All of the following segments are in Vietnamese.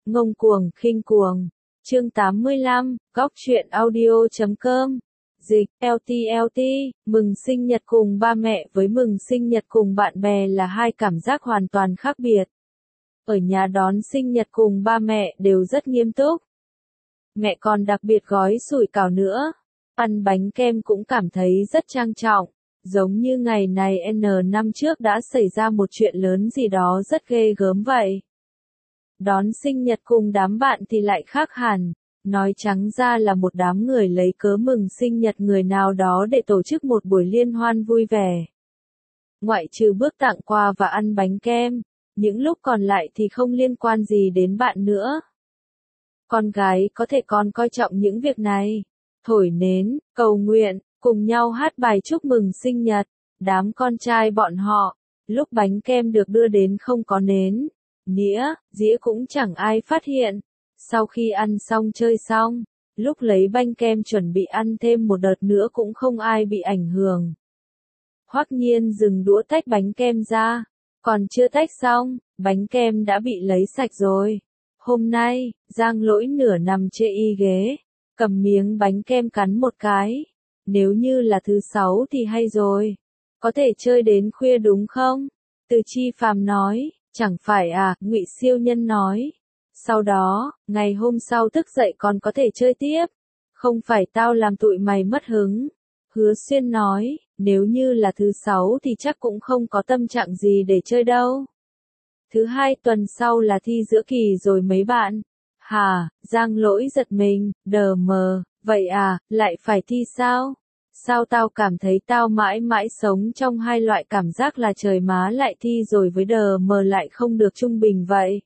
Ngông cuồng, khinh cuồng. Chương 85, Góc truyện audio.com. Dịch, LT, mừng sinh nhật cùng ba mẹ với mừng sinh nhật cùng bạn bè là hai cảm giác hoàn toàn khác biệt. Ở nhà đón sinh nhật cùng ba mẹ đều rất nghiêm túc. Mẹ còn đặc biệt gói sủi cảo nữa. Ăn bánh kem cũng cảm thấy rất trang trọng. Giống như ngày này N năm trước đã xảy ra một chuyện lớn gì đó rất ghê gớm vậy. Đón sinh nhật cùng đám bạn thì lại khác hẳn. Nói trắng ra là một đám người lấy cớ mừng sinh nhật người nào đó để tổ chức một buổi liên hoan vui vẻ. Ngoại trừ bước tặng quà và ăn bánh kem, những lúc còn lại thì không liên quan gì đến bạn nữa. Con gái có thể còn coi trọng những việc này. Thổi nến, cầu nguyện, cùng nhau hát bài chúc mừng sinh nhật. Đám con trai bọn họ, lúc bánh kem được đưa đến không có nến, nĩa, dĩa cũng chẳng ai phát hiện. Sau khi ăn xong chơi xong, lúc lấy bánh kem chuẩn bị ăn thêm một đợt nữa cũng không ai bị ảnh hưởng. Hoắc Nhiên dừng đũa tách bánh kem ra, còn chưa tách xong, bánh kem đã bị lấy sạch rồi. Hôm nay, Giang Lỗi nửa nằm chê y ghế, cầm miếng bánh kem cắn một cái. Nếu như là thứ sáu thì hay rồi. Có thể chơi đến khuya đúng không? Từ Chi Phàm nói, chẳng phải à, Ngụy Siêu Nhân nói. Sau đó, ngày hôm sau thức dậy còn có thể chơi tiếp. Không phải tao làm tụi mày mất hứng. Hứa Xuyên nói, nếu như là thứ sáu thì chắc cũng không có tâm trạng gì để chơi đâu. Thứ hai tuần sau là thi giữa kỳ rồi mấy bạn. Hả, Giang Lỗi giật mình, đờ mờ, vậy à, lại phải thi sao? Sao tao cảm thấy tao mãi mãi sống trong hai loại cảm giác là trời má lại thi rồi với đờ mờ lại không được trung bình vậy?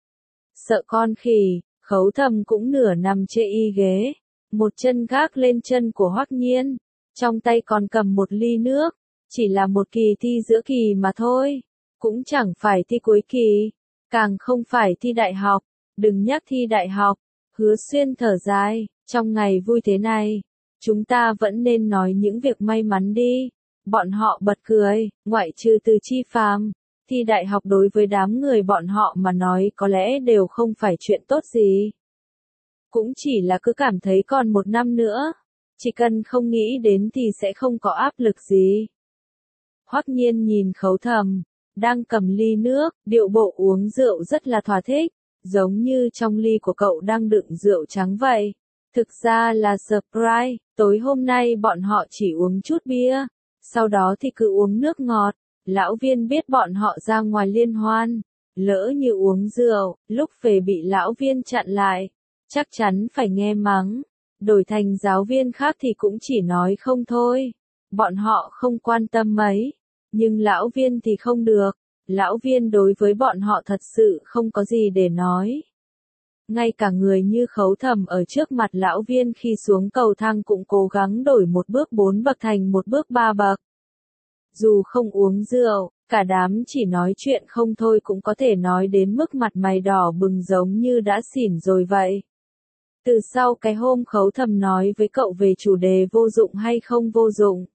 Sợ con khỉ, Khấu Thầm cũng nửa nằm chê y ghế, một chân gác lên chân của Hoắc Nhiên, trong tay còn cầm một ly nước, chỉ là một kỳ thi giữa kỳ mà thôi, cũng chẳng phải thi cuối kỳ, càng không phải thi đại học, đừng nhắc thi đại học. Hứa Xuyên thở dài, trong ngày vui thế này, chúng ta vẫn nên nói những việc may mắn đi. Bọn họ bật cười, ngoại trừ Từ Chi Phàm, thi đại học đối với đám người bọn họ mà nói có lẽ đều không phải chuyện tốt gì. Cũng chỉ là cứ cảm thấy còn một năm nữa, chỉ cần không nghĩ đến thì sẽ không có áp lực gì. Hoắc Nhiên nhìn Khấu Thầm, đang cầm ly nước, điệu bộ uống rượu rất là thỏa thích, giống như trong ly của cậu đang đựng rượu trắng vậy. Thực ra là surprise, tối hôm nay bọn họ chỉ uống chút bia, sau đó thì cứ uống nước ngọt. Lão Viên biết bọn họ ra ngoài liên hoan, lỡ như uống rượu, lúc về bị lão Viên chặn lại, chắc chắn phải nghe mắng. Đổi thành giáo viên khác thì cũng chỉ nói không thôi. Bọn họ không quan tâm mấy, nhưng lão Viên thì không được. Lão Viên đối với bọn họ thật sự không có gì để nói. Ngay cả người như Khấu Thầm ở trước mặt lão Viên khi xuống cầu thang cũng cố gắng đổi một bước 4 bậc thành một bước 3 bậc. Dù không uống rượu, cả đám chỉ nói chuyện không thôi cũng có thể nói đến mức mặt mày đỏ bừng giống như đã xỉn rồi vậy. Từ sau cái hôm Khấu Thầm nói với cậu về chủ đề vô dụng hay không vô dụng,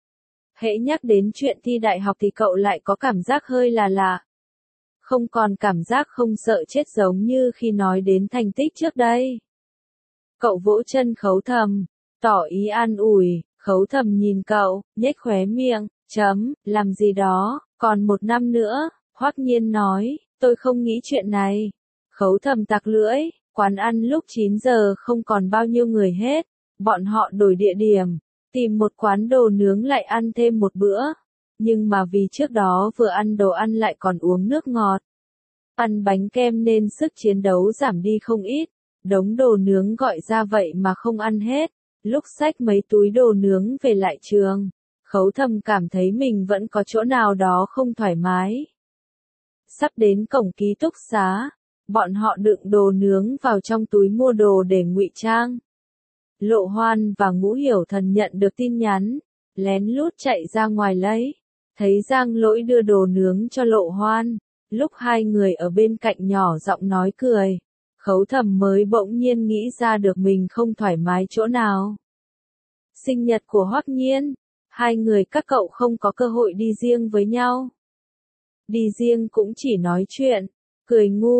hễ nhắc đến chuyện thi đại học thì cậu lại có cảm giác hơi là lạ. Không còn cảm giác không sợ chết giống như khi nói đến thành tích trước đây. Cậu vỗ chân Khấu Thầm, tỏ ý an ủi. Khấu Thầm nhìn cậu, nhếch khóe miệng, làm gì đó, còn một năm nữa. Hoắc Nhiên nói, tôi không nghĩ chuyện này. Khấu Thầm tặc lưỡi, quán ăn lúc 9 giờ không còn bao nhiêu người hết. Bọn họ đổi địa điểm, tìm một quán đồ nướng lại ăn thêm một bữa. Nhưng mà vì trước đó vừa ăn đồ ăn lại còn uống nước ngọt, ăn bánh kem nên sức chiến đấu giảm đi không ít. Đống đồ nướng gọi ra vậy mà không ăn hết. Lúc xách mấy túi đồ nướng về lại trường, Khấu Thầm cảm thấy mình vẫn có chỗ nào đó không thoải mái. Sắp đến cổng ký túc xá, bọn họ đựng đồ nướng vào trong túi mua đồ để ngụy trang. Lộ Hoan và Ngũ Hiểu Thần nhận được tin nhắn, lén lút chạy ra ngoài lấy. Thấy Giang Lỗi đưa đồ nướng cho Lộ Hoan, lúc hai người ở bên cạnh nhỏ giọng nói cười, Khấu Thầm mới bỗng nhiên nghĩ ra được mình không thoải mái chỗ nào. Sinh nhật của Hoắc Nhiên, hai người các cậu không có cơ hội đi riêng với nhau. Đi riêng cũng chỉ nói chuyện, cười ngu,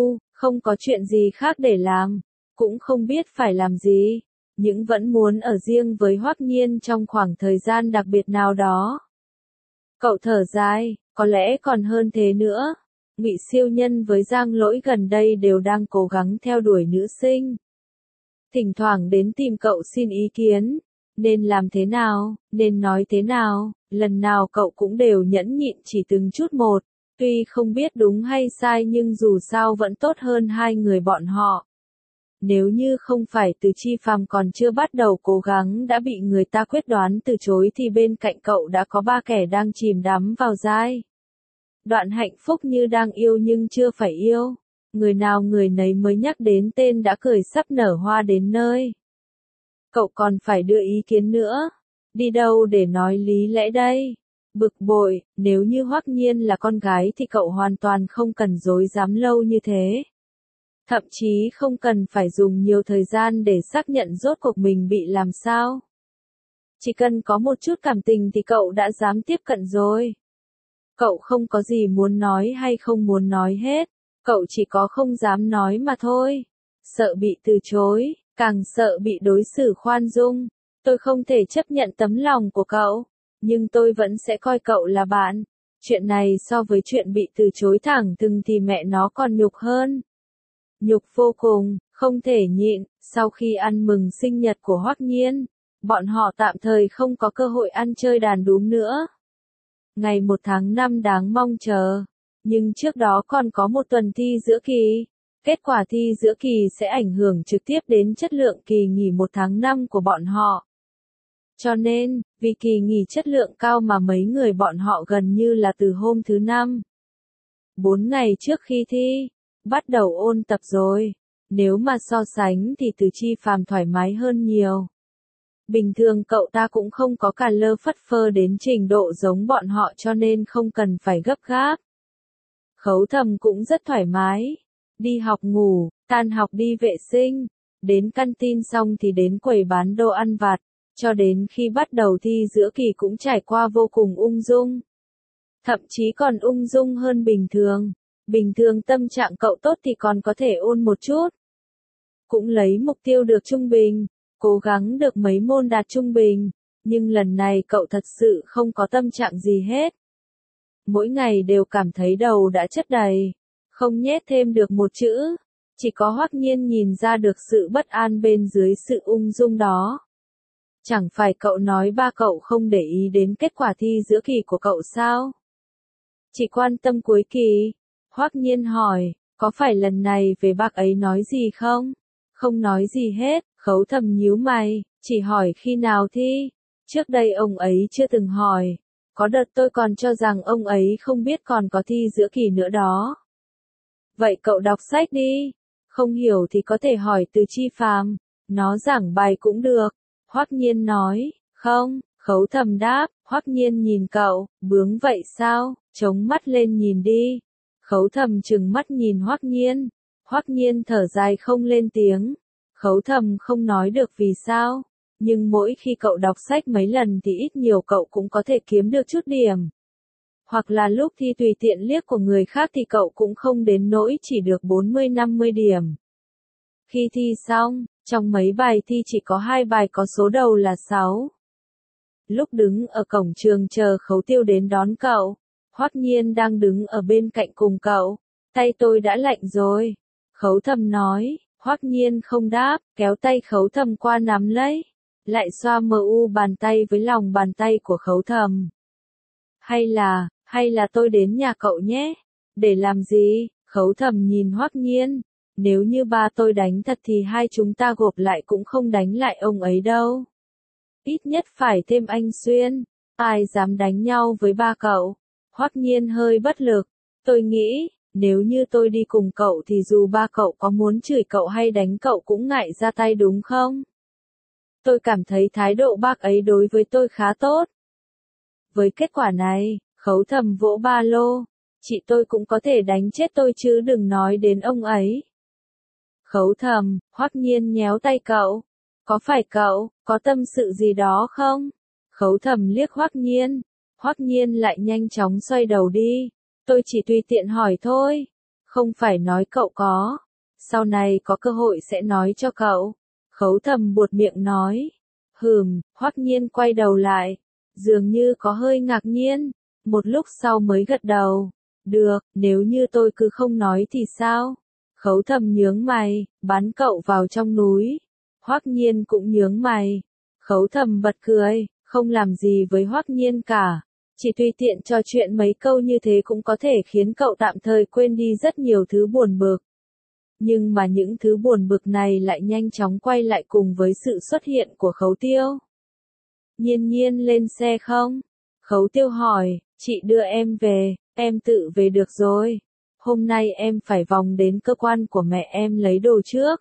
không có chuyện gì khác để làm, cũng không biết phải làm gì, nhưng vẫn muốn ở riêng với Hoắc Nhiên trong khoảng thời gian đặc biệt nào đó. Cậu thở dài, có lẽ còn hơn thế nữa. Ngụy Siêu Nhân với Giang Lỗi gần đây đều đang cố gắng theo đuổi nữ sinh. Thỉnh thoảng đến tìm cậu xin ý kiến, nên làm thế nào, nên nói thế nào, lần nào cậu cũng đều nhẫn nhịn chỉ từng chút một, tuy không biết đúng hay sai nhưng dù sao vẫn tốt hơn hai người bọn họ. Nếu như không phải Từ Chi Phàm còn chưa bắt đầu cố gắng đã bị người ta quyết đoán từ chối thì bên cạnh cậu đã có ba kẻ đang chìm đắm vào giai đoạn hạnh phúc như đang yêu nhưng chưa phải yêu. Người nào người nấy mới nhắc đến tên đã cười sắp nở hoa đến nơi. Cậu còn phải đưa ý kiến nữa. Đi đâu để nói lý lẽ đây? Bực bội, nếu như Hoắc Nhiên là con gái thì cậu hoàn toàn không cần dối dám lâu như thế. Thậm chí không cần phải dùng nhiều thời gian để xác nhận rốt cuộc mình bị làm sao. Chỉ cần có một chút cảm tình thì cậu đã dám tiếp cận rồi. Cậu không có gì muốn nói hay không muốn nói hết, cậu chỉ có không dám nói mà thôi. Sợ bị từ chối, càng sợ bị đối xử khoan dung. Tôi không thể chấp nhận tấm lòng của cậu, nhưng tôi vẫn sẽ coi cậu là bạn. Chuyện này so với chuyện bị từ chối thẳng thừng thì mẹ nó còn nhục hơn. Nhục vô cùng, không thể nhịn. Sau khi ăn mừng sinh nhật của Hoắc Nhiên, bọn họ tạm thời không có cơ hội ăn chơi đàn đúm nữa. Ngày 1 tháng 5 đáng mong chờ, nhưng trước đó còn có một tuần thi giữa kỳ. Kết quả thi giữa kỳ sẽ ảnh hưởng trực tiếp đến chất lượng kỳ nghỉ 1 tháng 5 của bọn họ. Cho nên, vì kỳ nghỉ chất lượng cao mà mấy người bọn họ gần như là từ hôm thứ 5, 4 ngày trước khi thi, bắt đầu ôn tập rồi. Nếu mà so sánh thì Từ Chi Phàm thoải mái hơn nhiều. Bình thường cậu ta cũng không có cả lơ phất phơ đến trình độ giống bọn họ cho nên không cần phải gấp gáp. Khấu Thầm cũng rất thoải mái. Đi học ngủ, tan học đi vệ sinh, đến canteen xong thì đến quầy bán đồ ăn vặt, cho đến khi bắt đầu thi giữa kỳ cũng trải qua vô cùng ung dung. Thậm chí còn ung dung hơn bình thường. Bình thường tâm trạng cậu tốt thì còn có thể ôn một chút. Cũng lấy mục tiêu được trung bình, cố gắng được mấy môn đạt trung bình, nhưng lần này cậu thật sự không có tâm trạng gì hết. Mỗi ngày đều cảm thấy đầu đã chất đầy, không nhét thêm được một chữ, chỉ có Hoắc Nhiên nhìn ra được sự bất an bên dưới sự ung dung đó. Chẳng phải cậu nói ba cậu không để ý đến kết quả thi giữa kỳ của cậu sao? Chỉ quan tâm cuối kỳ. Hoắc Nhiên hỏi, có phải lần này về bác ấy nói gì không? Không nói gì hết. Khấu Thầm nhíu mày, chỉ hỏi khi nào thi. Trước đây ông ấy chưa từng hỏi. Có đợt tôi còn cho rằng ông ấy không biết còn có thi giữa kỳ nữa đó. Vậy cậu đọc sách đi. Không hiểu thì có thể hỏi Từ Chi Phàm, nó giảng bài cũng được. Hoắc Nhiên nói, không. Khấu Thầm đáp. Hoắc Nhiên nhìn cậu, bướng vậy sao? Chống mắt lên nhìn đi. Khấu Thầm trừng mắt nhìn Hoắc Nhiên. Hoắc Nhiên thở dài không lên tiếng. Khấu Thầm không nói được vì sao, nhưng mỗi khi cậu đọc sách mấy lần thì ít nhiều cậu cũng có thể kiếm được chút điểm. Hoặc là lúc thi tùy tiện liếc của người khác thì cậu cũng không đến nỗi chỉ được 40-50 điểm. Khi thi xong, trong mấy bài thi chỉ có 2 bài có số đầu là 6. Lúc đứng ở cổng trường chờ Khấu Tiêu đến đón cậu, Hoắc Nhiên đang đứng ở bên cạnh cùng cậu. Tay tôi đã lạnh rồi. Khấu Thầm nói. Hoắc Nhiên không đáp, kéo tay Khấu Thầm qua nắm lấy. Lại xoa mờ u bàn tay với lòng bàn tay của Khấu Thầm. Hay là tôi đến nhà cậu nhé. Để làm gì? Khấu Thầm nhìn Hoắc Nhiên. Nếu như ba tôi đánh thật thì hai chúng ta gộp lại cũng không đánh lại ông ấy đâu. Ít nhất phải thêm anh Xuyên. Ai dám đánh nhau với ba cậu? Hoắc Nhiên hơi bất lực. Tôi nghĩ, nếu như tôi đi cùng cậu thì dù ba cậu có muốn chửi cậu hay đánh cậu cũng ngại ra tay đúng không? Tôi cảm thấy thái độ bác ấy đối với tôi khá tốt. Với kết quả này, Khấu Thầm vỗ ba lô. Chị tôi cũng có thể đánh chết tôi chứ đừng nói đến ông ấy. Khấu Thầm, Hoắc Nhiên nhéo tay cậu. Có phải cậu, có tâm sự gì đó không? Khấu Thầm liếc Hoắc Nhiên. Hoắc Nhiên lại nhanh chóng xoay đầu đi. Tôi chỉ tùy tiện hỏi thôi. Không phải nói cậu có. sau này có cơ hội sẽ nói cho cậu. Khấu Thầm buột miệng nói. Hoắc Nhiên quay đầu lại, dường như có hơi ngạc nhiên, một lúc sau mới gật đầu. Được, nếu như tôi cứ không nói thì sao? Khấu Thầm nhướng mày, bán cậu vào trong núi. Hoắc Nhiên cũng nhướng mày. Khấu Thầm bật cười, không làm gì với Hoắc Nhiên cả. Chỉ tùy tiện trò chuyện mấy câu như thế cũng có thể khiến cậu tạm thời quên đi rất nhiều thứ buồn bực. Nhưng mà những thứ buồn bực này lại nhanh chóng quay lại cùng với sự xuất hiện của Khấu Tiêu. Nhiên Nhiên lên xe không? Khấu Tiêu hỏi, chị đưa em về, em tự về được rồi. Hôm nay em phải vòng đến cơ quan của mẹ em lấy đồ trước.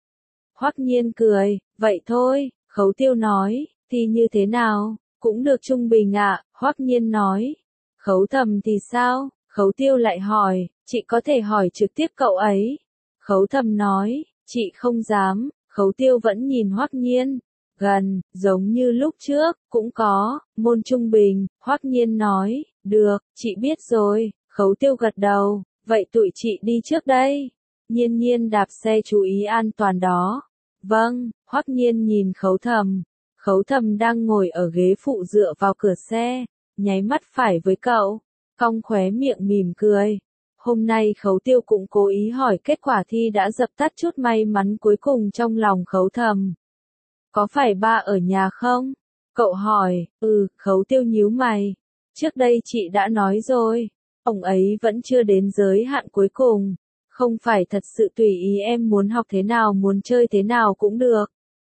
Hoắc Nhiên cười, vậy thôi, Khấu Tiêu nói, thì như thế nào, cũng được trung bình ạ, Hoắc Nhiên nói. Khấu Thầm thì sao? Khấu Tiêu lại hỏi, chị có thể hỏi trực tiếp cậu ấy. Khấu Thầm nói, chị không dám, Khấu Tiêu vẫn nhìn Hoắc Nhiên. Gần, giống như lúc trước, cũng có, môn trung bình, Hoắc Nhiên nói, được, chị biết rồi, Khấu Tiêu gật đầu, vậy tụi chị đi trước đây. Nhiên Nhiên đạp xe chú ý an toàn đó. Vâng, Hoắc Nhiên nhìn Khấu Thầm. Khấu Thầm đang ngồi ở ghế phụ dựa vào cửa xe, nháy mắt phải với cậu, cong khóe miệng mỉm cười. Hôm nay Khấu Tiêu cũng cố ý hỏi kết quả thi đã dập tắt chút may mắn cuối cùng trong lòng Khấu Thầm. Có phải ba ở nhà không? Cậu hỏi, Khấu Tiêu nhíu mày. Trước đây chị đã nói rồi, ông ấy vẫn chưa đến giới hạn cuối cùng. Không phải thật sự tùy ý em muốn học thế nào muốn chơi thế nào cũng được.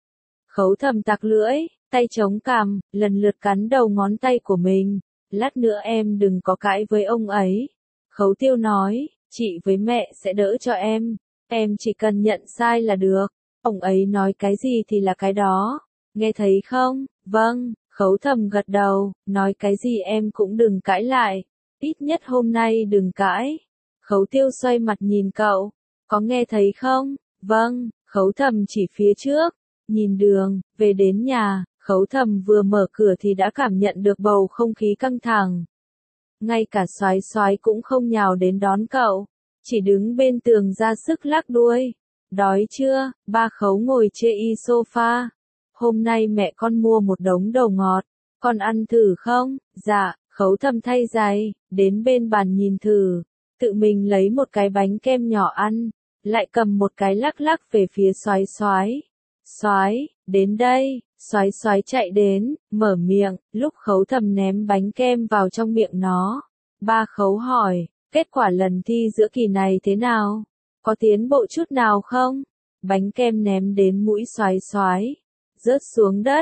Khấu Thầm tặc lưỡi, tay chống cằm, lần lượt cắn đầu ngón tay của mình. Lát nữa em đừng có cãi với ông ấy. Khấu Tiêu nói, chị với mẹ sẽ đỡ cho em chỉ cần nhận sai là được. Ông ấy nói cái gì thì là cái đó. Nghe thấy không? Vâng, Khấu Thầm gật đầu, nói cái gì em cũng đừng cãi lại. Ít nhất hôm nay đừng cãi. Khấu Tiêu xoay mặt nhìn cậu, có nghe thấy không? Vâng, Khấu Thầm chỉ phía trước. Nhìn đường, về đến nhà, Khấu Thầm vừa mở cửa thì đã cảm nhận được bầu không khí căng thẳng. Ngay cả Soái Soái cũng không nhào đến đón cậu, chỉ đứng bên tường ra sức lắc đuôi. Đói chưa? Ba Khấu ngồi chê y sofa. Hôm nay mẹ con mua một đống đồ ngọt, con ăn thử không? Dạ, Khấu Thầm thay giày, đến bên bàn nhìn thử, tự mình lấy một cái bánh kem nhỏ ăn, lại cầm một cái lắc lắc về phía Soái Soái. Soái, đến đây, Soái Soái chạy đến, mở miệng, lúc Khấu Thầm ném bánh kem vào trong miệng nó. Ba Khấu hỏi, kết quả lần thi giữa kỳ này thế nào? Có tiến bộ chút nào không? Bánh kem ném đến mũi Soái Soái, rớt xuống đất,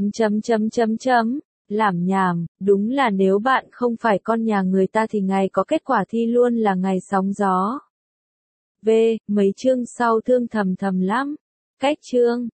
làm nhảm, đúng là nếu bạn không phải con nhà người ta thì ngày có kết quả thi luôn là ngày sóng gió. Mấy chương sau thương thầm thầm lắm. Cách chương